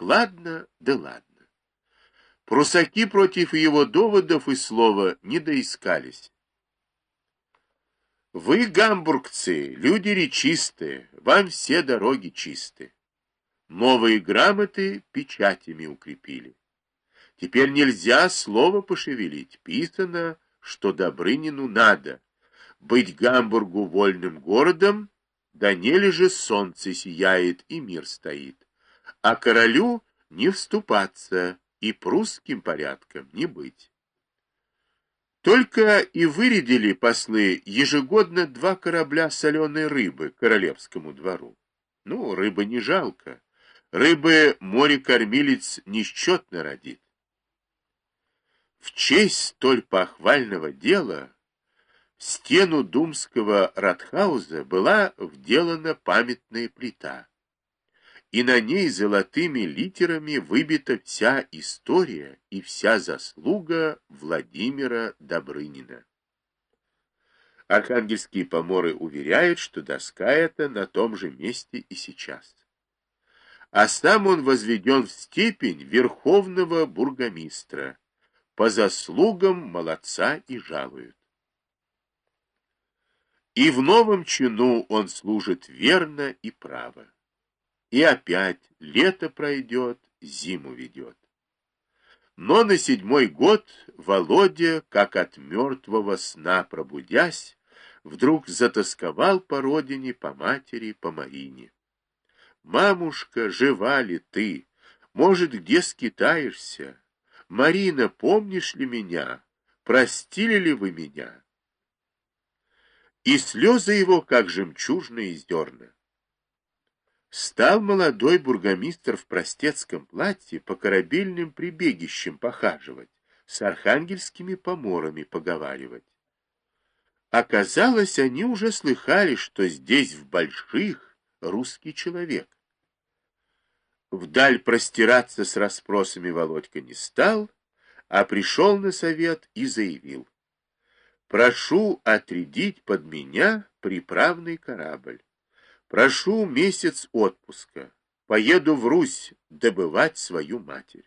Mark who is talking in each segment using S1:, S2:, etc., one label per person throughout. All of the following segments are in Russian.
S1: Складно, да ладно. Прусаки против его доводов и слова не доискались. Вы, гамбургцы, люди речистые, вам все дороги чисты. Новые грамоты печатями укрепили. Теперь нельзя слово пошевелить. Писано, что Добрынину надо быть Гамбургу вольным городом, да нели же солнце сияет и мир стоит, а королю не вступаться и прусским порядком не быть. Только и вырядили послы ежегодно 2 корабля соленой рыбы королевскому двору. Ну, рыбы не жалко. Рыбы море-кормилец несчетно родит. В честь столь похвального дела в стену думского Радхауза была вделана памятная плита, и на ней золотыми литерами выбита вся история и вся заслуга Владимира Добрынина. Архангельские поморы уверяют, что доска эта на том же месте и сейчас. А сам он возведен в степень верховного бургомистра, по заслугам молодца и жалуют. И в новом чину он служит верно и право. И опять лето пройдет, зиму ведет. Но на 7-й год Володя, как от мертвого сна пробудясь, вдруг затосковал по родине, по матери, по Марине. «Мамушка, жива ли ты? Может, где скитаешься? Марина, помнишь ли меня? Простили ли вы меня?» И слезы его, как жемчужные зерна. Стал молодой бургомистр в простецком платье по корабельным прибегищам похаживать, с архангельскими поморами поговаривать. Оказалось, они уже слыхали, что здесь в больших русский человек. Вдаль простираться с расспросами Володька не стал, а пришел на совет и заявил: «Прошу отрядить под меня приправный корабль. Прошу месяц отпуска. Поеду в Русь добывать свою матерь».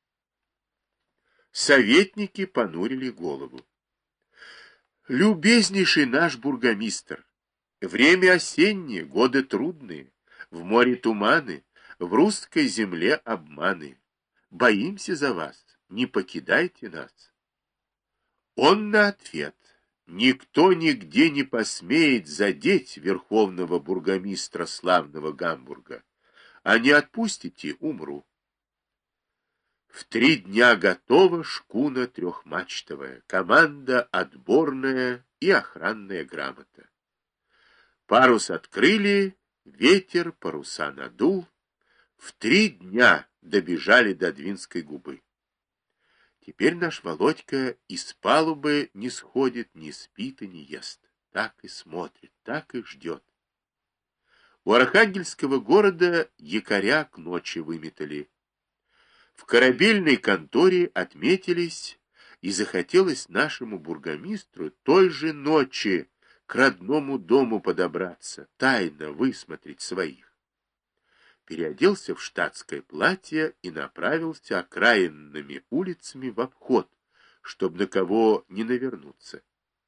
S1: Советники понурили голову. «Любезнейший наш бургомистр, время осеннее, годы трудные, в море туманы, в русской земле обманы. Боимся за вас, не покидайте нас». Он на ответ: «Никто нигде не посмеет задеть верховного бургомистра славного Гамбурга, а не отпустите — умру». В 3 дня готова шкуна трехмачтовая, команда отборная и охранная грамота. Парус открыли, ветер паруса надул, в 3 дня добежали до Двинской губы. Теперь наш Володька из палубы не сходит, не спит и не ест. Так и смотрит, так и ждет. У Архангельского города якоря к ночи выметали. В корабельной конторе отметились, и захотелось нашему бургомистру той же ночи к родному дому подобраться, тайно высмотреть своих. Переоделся в штатское платье и направился окраинными улицами в обход, чтобы на кого не навернуться.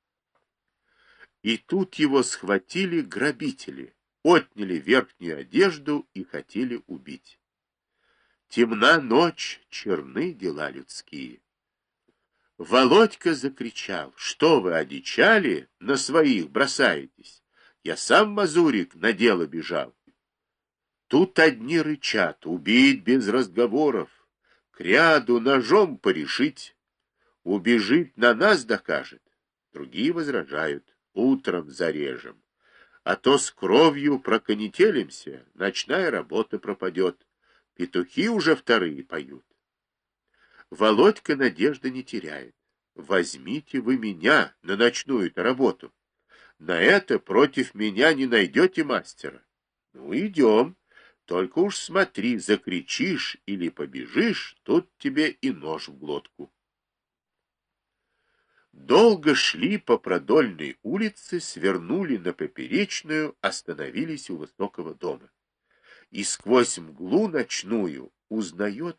S1: И тут его схватили грабители, отняли верхнюю одежду и хотели убить. Темна ночь, черны дела людские. Володька закричал: «Что вы, одичали, на своих бросаетесь? Я сам, мазурик, на дело бежал». Тут одни рычат: убить без разговоров, кряду ножом порешить, убежит, на нас докажет. Другие возражают: утром зарежем, а то с кровью проконетелимся, ночная работа пропадет, петухи уже вторые поют. Володька надежды не теряет: возьмите вы меня на ночную-то работу, на это против меня не найдете мастера. Ну, идем. Только уж смотри, закричишь или побежишь, тут тебе и нож в глотку. Долго шли по продольной улице, свернули на поперечную, остановились у высокого дома. И сквозь мглу ночную узнает